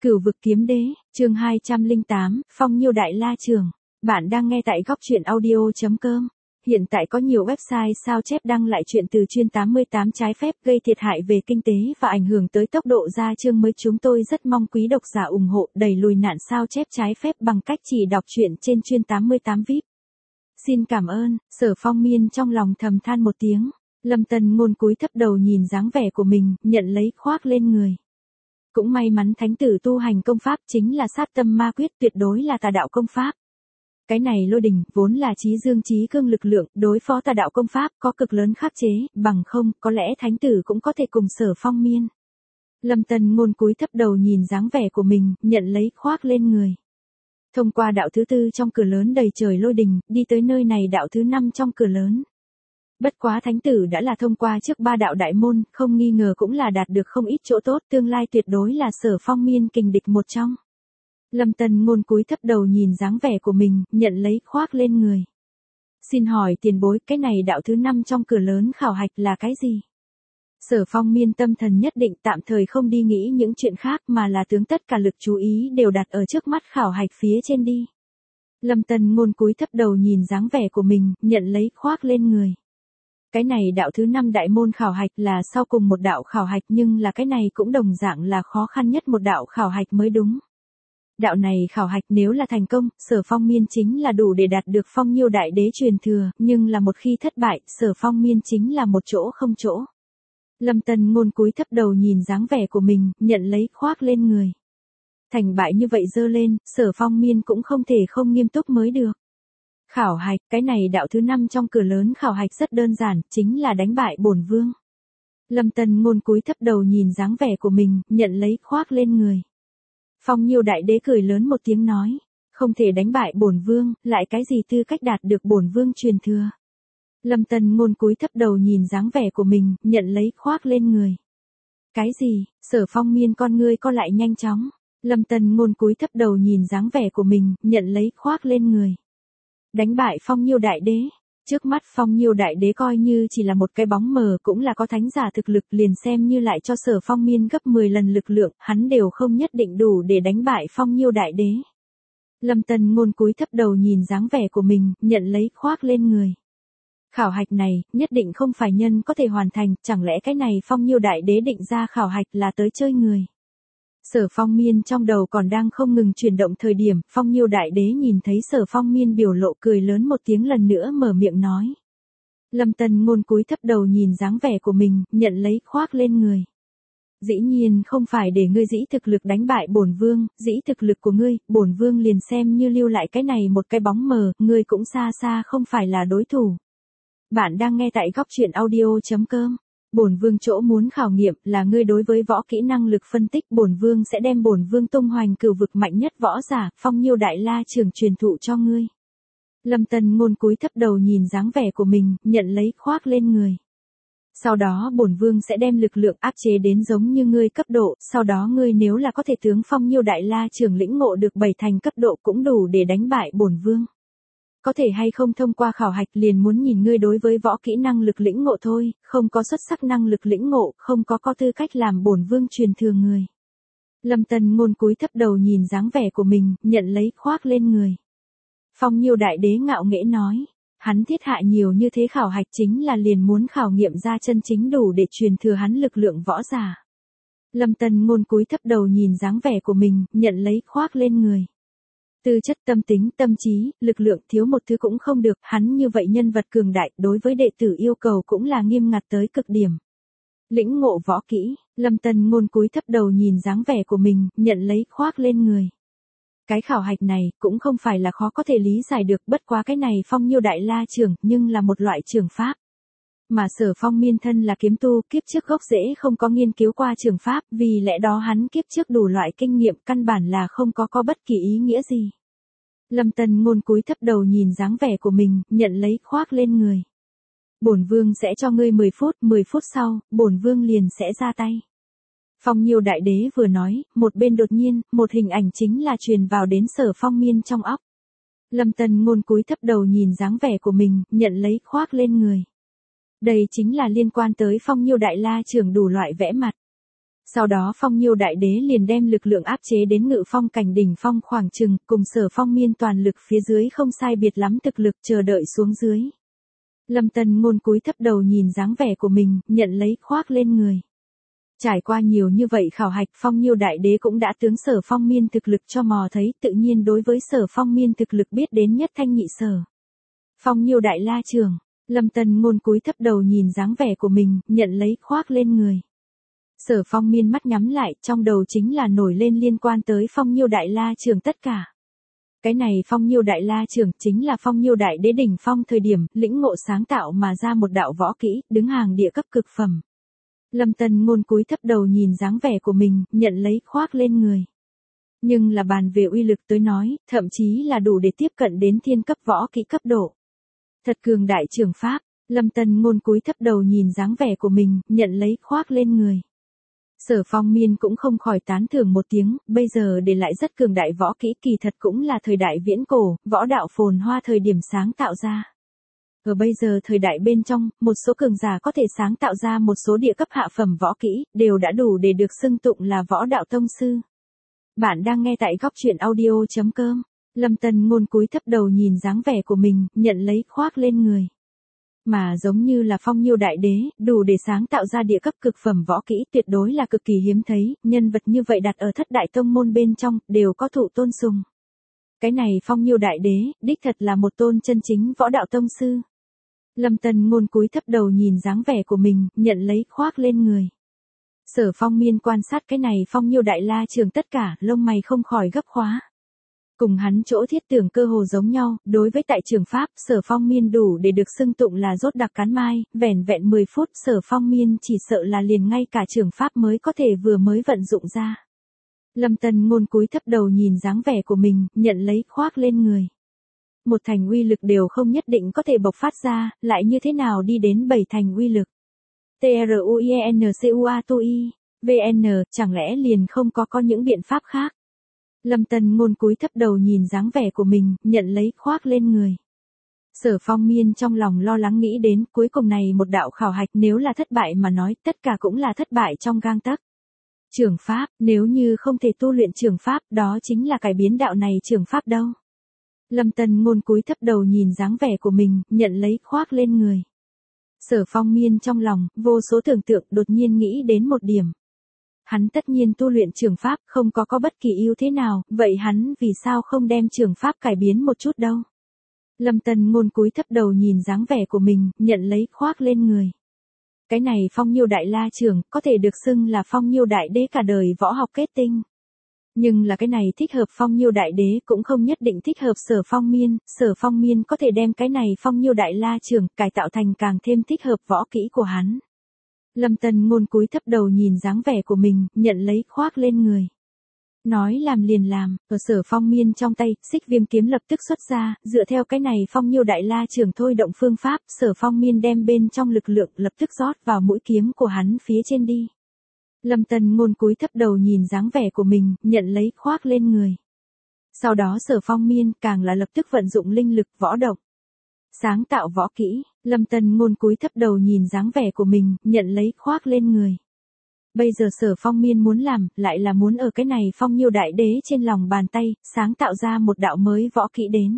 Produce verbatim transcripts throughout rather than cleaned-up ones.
Cửu vực kiếm đế, chương hai trăm lẻ tám, Phong Nhiêu Đại La Trường. Bạn đang nghe tại góc truyện audio chấm com. Hiện tại có nhiều website sao chép đăng lại chuyện từ chuyên tám mươi tám trái phép gây thiệt hại về kinh tế và ảnh hưởng tới tốc độ ra chương mới. Chúng tôi rất mong quý độc giả ủng hộ đẩy lùi nạn sao chép trái phép bằng cách chỉ đọc truyện trên chuyên tám mươi tám vi ai pi. Xin cảm ơn. Sở Phong Miên trong lòng thầm than một tiếng. Lâm Tần Ngôn cúi thấp đầu nhìn dáng vẻ của mình, nhận lấy khoác lên người. Cũng may mắn thánh tử tu hành công pháp chính là sát tâm ma quyết, tuyệt đối là tà đạo công pháp. Cái này lôi đình, vốn là trí dương trí cương lực lượng, đối phó tà đạo công pháp có cực lớn khắc chế, bằng không, có lẽ thánh tử cũng có thể cùng Sở Phong Miên. Lâm Tần Ngôn cúi thấp đầu nhìn dáng vẻ của mình, nhận lấy khoác lên người. Thông qua đạo thứ tư trong cửa lớn đầy trời lôi đình, đi tới nơi này đạo thứ năm trong cửa lớn. Bất quá thánh tử đã là thông qua trước ba đạo đại môn, không nghi ngờ cũng là đạt được không ít chỗ tốt, tương lai tuyệt đối là Sở Phong Miên kình địch một trong. Lâm Tần Ngôn cúi thấp đầu nhìn dáng vẻ của mình, nhận lấy khoác lên người. Xin hỏi tiền bối, cái này đạo thứ năm trong cửa lớn khảo hạch là cái gì? Sở Phong Miên tâm thần nhất định, tạm thời không đi nghĩ những chuyện khác mà là tướng tất cả lực chú ý đều đặt ở trước mắt khảo hạch phía trên đi. Lâm Tần Ngôn cúi thấp đầu nhìn dáng vẻ của mình, nhận lấy khoác lên người. Cái này đạo thứ năm đại môn khảo hạch là sau cùng một đạo khảo hạch, nhưng là cái này cũng đồng dạng là khó khăn nhất một đạo khảo hạch mới đúng. Đạo này khảo hạch nếu là thành công, Sở Phong Miên chính là đủ để đạt được Phong Nhiêu Đại Đế truyền thừa, nhưng là một khi thất bại, Sở Phong Miên chính là một chỗ không chỗ. Lâm Tần Ngôn cúi thấp đầu nhìn dáng vẻ của mình, nhận lấy khoác lên người. Thành bại như vậy dơ lên, Sở Phong Miên cũng không thể không nghiêm túc mới được. Khảo hạch, cái này đạo thứ năm trong cửa lớn khảo hạch rất đơn giản, chính là đánh bại bổn vương. Lâm Tần Ngôn cúi thấp đầu nhìn dáng vẻ của mình, nhận lấy khoác lên người. Phong Nhiêu Đại Đế cười lớn một tiếng nói, không thể đánh bại bổn vương, lại cái gì tư cách đạt được bổn vương truyền thừa. Lâm Tần Ngôn cúi thấp đầu nhìn dáng vẻ của mình, nhận lấy khoác lên người. Cái gì? Sở Phong Miên con ngươi co lại nhanh chóng. Lâm Tần Ngôn cúi thấp đầu nhìn dáng vẻ của mình, nhận lấy khoác lên người. Đánh bại Phong Nhiêu Đại Đế. Trước mắt Phong Nhiêu Đại Đế coi như chỉ là một cái bóng mờ, cũng là có thánh giả thực lực, liền xem như lại cho Sở Phong Miên gấp mười lần lực lượng, hắn đều không nhất định đủ để đánh bại Phong Nhiêu Đại Đế. Lâm Tần Ngôn cúi thấp đầu nhìn dáng vẻ của mình, nhận lấy khoác lên người. Khảo hạch này, nhất định không phải nhân có thể hoàn thành, chẳng lẽ cái này Phong Nhiêu Đại Đế định ra khảo hạch là tới chơi người. Sở Phong Miên trong đầu còn đang không ngừng chuyển động thời điểm, Phong Nhiêu Đại Đế nhìn thấy Sở Phong Miên biểu lộ, cười lớn một tiếng, lần nữa mở miệng nói. Lâm Tần Ngôn cúi thấp đầu nhìn dáng vẻ của mình, nhận lấy khoác lên người. Dĩ nhiên không phải để ngươi dĩ thực lực đánh bại bổn vương, dĩ thực lực của ngươi, bổn vương liền xem như lưu lại cái này một cái bóng mờ, ngươi cũng xa xa không phải là đối thủ. Bạn đang nghe tại góc truyện audio chấm com. Bổn vương chỗ muốn khảo nghiệm là ngươi đối với võ kỹ năng lực phân tích, bổn vương sẽ đem bổn vương tung hoành cửu vực mạnh nhất võ giả, Phong Nhiêu Đại La Trường truyền thụ cho ngươi. Lâm Tần Ngôn cúi thấp đầu nhìn dáng vẻ của mình, nhận lấy khoác lên người. Sau đó bổn vương sẽ đem lực lượng áp chế đến giống như ngươi cấp độ, sau đó ngươi nếu là có thể tướng Phong Nhiêu Đại La Trường lĩnh ngộ được bảy thành cấp độ cũng đủ để đánh bại bổn vương. Có thể hay không thông qua khảo hạch liền muốn nhìn ngươi đối với võ kỹ năng lực lĩnh ngộ thôi, không có xuất sắc năng lực lĩnh ngộ, không có có tư cách làm bổn vương truyền thừa người. Lâm Tần Ngôn cúi thấp đầu nhìn dáng vẻ của mình, nhận lấy khoác lên người. Phong Nhiêu Đại Đế ngạo nghễ nói, hắn thiết hạ nhiều như thế khảo hạch chính là liền muốn khảo nghiệm ra chân chính đủ để truyền thừa hắn lực lượng võ giả. Lâm Tần Ngôn cúi thấp đầu nhìn dáng vẻ của mình, nhận lấy khoác lên người. Tư chất, tâm tính, tâm trí, lực lượng thiếu một thứ cũng không được, hắn như vậy nhân vật cường đại, đối với đệ tử yêu cầu cũng là nghiêm ngặt tới cực điểm. Lĩnh ngộ võ kỹ, Lâm Tần Ngôn cúi thấp đầu nhìn dáng vẻ của mình, nhận lấy khoác lên người. Cái khảo hạch này, cũng không phải là khó có thể lý giải được, bất quá cái này Phong Nhiêu Đại La Trường, nhưng là một loại trường pháp. Mà Sở Phong Miên thân là kiếm tu, kiếp trước gốc rễ không có nghiên cứu qua trường pháp, vì lẽ đó hắn kiếp trước đủ loại kinh nghiệm, căn bản là không có có bất kỳ ý nghĩa gì. Lâm Tần Ngôn cúi thấp đầu nhìn dáng vẻ của mình, nhận lấy khoác lên người. Bổn vương sẽ cho ngươi mười phút, mười phút sau, bổn vương liền sẽ ra tay. Phong Nhiêu Đại Đế vừa nói, một bên đột nhiên, một hình ảnh chính là truyền vào đến Sở Phong Miên trong óc. Lâm Tần Ngôn cúi thấp đầu nhìn dáng vẻ của mình, nhận lấy khoác lên người. Đây chính là liên quan tới Phong Nhiêu Đại La Trường đủ loại vẽ mặt. Sau đó Phong Nhiêu Đại Đế liền đem lực lượng áp chế đến Ngự Phong cảnh đỉnh phong khoảng chừng, cùng Sở Phong Miên toàn lực phía dưới không sai biệt lắm thực lực chờ đợi xuống dưới. Lâm Tân Ngôn cúi thấp đầu nhìn dáng vẻ của mình, nhận lấy khoác lên người. Trải qua nhiều như vậy khảo hạch, Phong Nhiêu Đại Đế cũng đã tướng Sở Phong Miên thực lực cho mò thấy, tự nhiên đối với Sở Phong Miên thực lực biết đến nhất thanh nhị sở. Phong Nhiêu Đại La Trường, Lâm Tân Ngôn cúi thấp đầu nhìn dáng vẻ của mình, nhận lấy khoác lên người. Sở Phong Miên mắt nhắm lại, trong đầu chính là nổi lên liên quan tới Phong Nhiêu Đại La Trường tất cả. Cái này Phong Nhiêu Đại La Trường chính là Phong Nhiêu Đại Đế đỉnh phong thời điểm, lĩnh ngộ sáng tạo mà ra một đạo võ kỹ, đứng hàng địa cấp cực phẩm. Lâm Tân Ngôn cúi thấp đầu nhìn dáng vẻ của mình, nhận lấy khoác lên người. Nhưng là bàn về uy lực tới nói, thậm chí là đủ để tiếp cận đến thiên cấp võ kỹ cấp độ. Thật cường đại trường pháp, Lâm Tân Ngôn cúi thấp đầu nhìn dáng vẻ của mình, nhận lấy khoác lên người. Sở Phong Miên cũng không khỏi tán thưởng một tiếng, bây giờ để lại rất cường đại võ kỹ kỳ thật cũng là thời đại viễn cổ, võ đạo phồn hoa thời điểm sáng tạo ra. Ở bây giờ thời đại bên trong, một số cường giả có thể sáng tạo ra một số địa cấp hạ phẩm võ kỹ, đều đã đủ để được xưng tụng là võ đạo tông sư. Bạn đang nghe tại góc truyện audio chấm com. Lâm Tân Ngôn cúi thấp đầu nhìn dáng vẻ của mình, nhận lấy khoác lên người. Mà giống như là Phong Nhiêu Đại Đế, đủ để sáng tạo ra địa cấp cực phẩm võ kỹ tuyệt đối là cực kỳ hiếm thấy, nhân vật như vậy đặt ở thất đại tông môn bên trong, đều có thụ tôn sùng. Cái này Phong Nhiêu Đại Đế, đích thật là một tôn chân chính võ đạo tông sư. Lâm Tân Ngôn cúi thấp đầu nhìn dáng vẻ của mình, nhận lấy khoác lên người. Sở Phong Miên quan sát cái này Phong Nhiêu Đại La Trường tất cả, lông mày không khỏi gấp khóa. Cùng hắn chỗ thiết tưởng cơ hồ giống nhau, đối với tại trường pháp, Sở Phong Miên đủ để được xưng tụng là rốt đặc cán mai, vẻn vẹn mười phút Sở Phong Miên chỉ sợ là liền ngay cả trường pháp mới có thể vừa mới vận dụng ra. Lâm Tân Ngôn cúi thấp đầu nhìn dáng vẻ của mình, nhận lấy khoác lên người. Một thành uy lực đều không nhất định có thể bộc phát ra, lại như thế nào đi đến bảy thành uy lực. T R U I N C U A T U I, V N, chẳng lẽ liền không có có những biện pháp khác? Lâm Tân Ngôn cúi thấp đầu nhìn dáng vẻ của mình, nhận lấy khoác lên người. Sở Phong Miên trong lòng lo lắng nghĩ đến, cuối cùng này một đạo khảo hạch nếu là thất bại mà nói, tất cả cũng là thất bại trong gang tấc. Trường pháp, nếu như không thể tu luyện trường pháp, đó chính là cải biến đạo này trường pháp đâu. Lâm Tân Ngôn cúi thấp đầu nhìn dáng vẻ của mình, nhận lấy khoác lên người. Sở Phong Miên trong lòng, vô số tưởng tượng đột nhiên nghĩ đến một điểm. Hắn tất nhiên tu luyện trường pháp, không có có bất kỳ ưu thế nào, vậy hắn vì sao không đem trường pháp cải biến một chút đâu. Lâm Tân Ngôn cúi thấp đầu nhìn dáng vẻ của mình, nhận lấy khoác lên người. Cái này Phong Nhiêu Đại La Trường, có thể được xưng là Phong Nhiêu Đại Đế cả đời võ học kết tinh. Nhưng là cái này thích hợp Phong Nhiêu Đại Đế cũng không nhất định thích hợp Sở Phong Miên, Sở Phong Miên có thể đem cái này Phong Nhiêu Đại La Trường cải tạo thành càng thêm thích hợp võ kỹ của hắn. Lâm Tân Ngôn cúi thấp đầu nhìn dáng vẻ của mình, nhận lấy khoác lên người. Nói làm liền làm, ở Sở Phong Miên trong tay, xích viêm kiếm lập tức xuất ra, dựa theo cái này Phong Nhiêu Đại La Trường thôi động phương pháp, Sở Phong Miên đem bên trong lực lượng lập tức rót vào mũi kiếm của hắn phía trên đi. Lâm Tân Ngôn cúi thấp đầu nhìn dáng vẻ của mình, nhận lấy khoác lên người. Sau đó Sở Phong Miên càng là lập tức vận dụng linh lực võ động. Sáng tạo võ kỹ, Lâm Tân Ngôn cúi thấp đầu nhìn dáng vẻ của mình, nhận lấy khoác lên người. Bây giờ Sở Phong Miên muốn làm, lại là muốn ở cái này Phong Nhiêu Đại Đế trên lòng bàn tay, sáng tạo ra một đạo mới võ kỹ đến.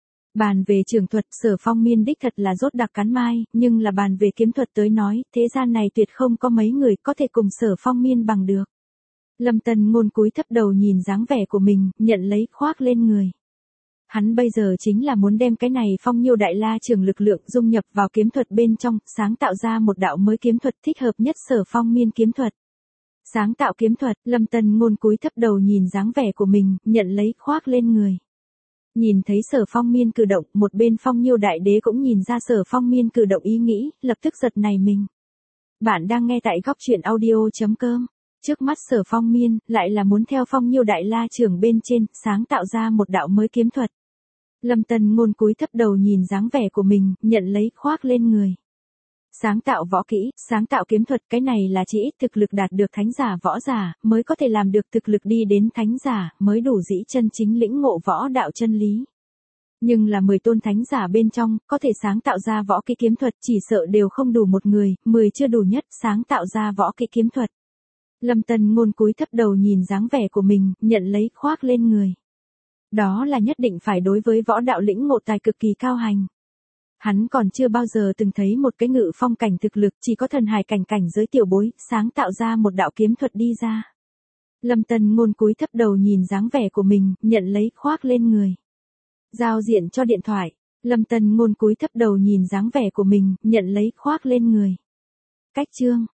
Bàn về trường thuật, Sở Phong Miên đích thật là rốt đặc cán mai, nhưng là bàn về kiếm thuật tới nói, thế gian này tuyệt không có mấy người có thể cùng Sở Phong Miên bằng được. Lâm Tân Ngôn cúi thấp đầu nhìn dáng vẻ của mình, nhận lấy khoác lên người. Hắn bây giờ chính là muốn đem cái này Phong Nhiêu Đại La Trường lực lượng dung nhập vào kiếm thuật bên trong, sáng tạo ra một đạo mới kiếm thuật thích hợp nhất Sở Phong Miên kiếm thuật. Sáng tạo kiếm thuật, Lâm Tân Ngôn cúi thấp đầu nhìn dáng vẻ của mình, nhận lấy khoác lên người. Nhìn thấy Sở Phong Miên cử động, một bên Phong Nhiêu Đại Đế cũng nhìn ra Sở Phong Miên cử động ý nghĩ, lập tức giật nảy mình. Bạn đang nghe tại góc truyện audio chấm com. Trước mắt Sở Phong Miên, lại là muốn theo Phong Nhiêu Đại La Trường bên trên, sáng tạo ra một đạo mới kiếm thuật. Lâm Tân Ngôn cúi thấp đầu nhìn dáng vẻ của mình, nhận lấy khoác lên người. Sáng tạo võ kỹ, sáng tạo kiếm thuật, cái này là chỉ ít thực lực đạt được thánh giả võ giả, mới có thể làm được thực lực đi đến thánh giả, mới đủ dĩ chân chính lĩnh ngộ võ đạo chân lý. Nhưng là mười tôn thánh giả bên trong, có thể sáng tạo ra võ kỹ kiếm thuật chỉ sợ đều không đủ một người, mười chưa đủ nhất, sáng tạo ra võ kỹ kiếm thuật. Lâm Tân Ngôn cúi thấp đầu nhìn dáng vẻ của mình, nhận lấy khoác lên người. Đó là nhất định phải đối với võ đạo lĩnh ngộ tài cực kỳ cao hành. Hắn còn chưa bao giờ từng thấy một cái ngự phong cảnh thực lực, chỉ có thần hài cảnh cảnh giới tiểu bối, sáng tạo ra một đạo kiếm thuật đi ra. Lâm Tân Ngôn cúi thấp đầu nhìn dáng vẻ của mình, nhận lấy khoác lên người. Giao diện cho điện thoại. Lâm Tân Ngôn cúi thấp đầu nhìn dáng vẻ của mình, nhận lấy khoác lên người. Cách chương.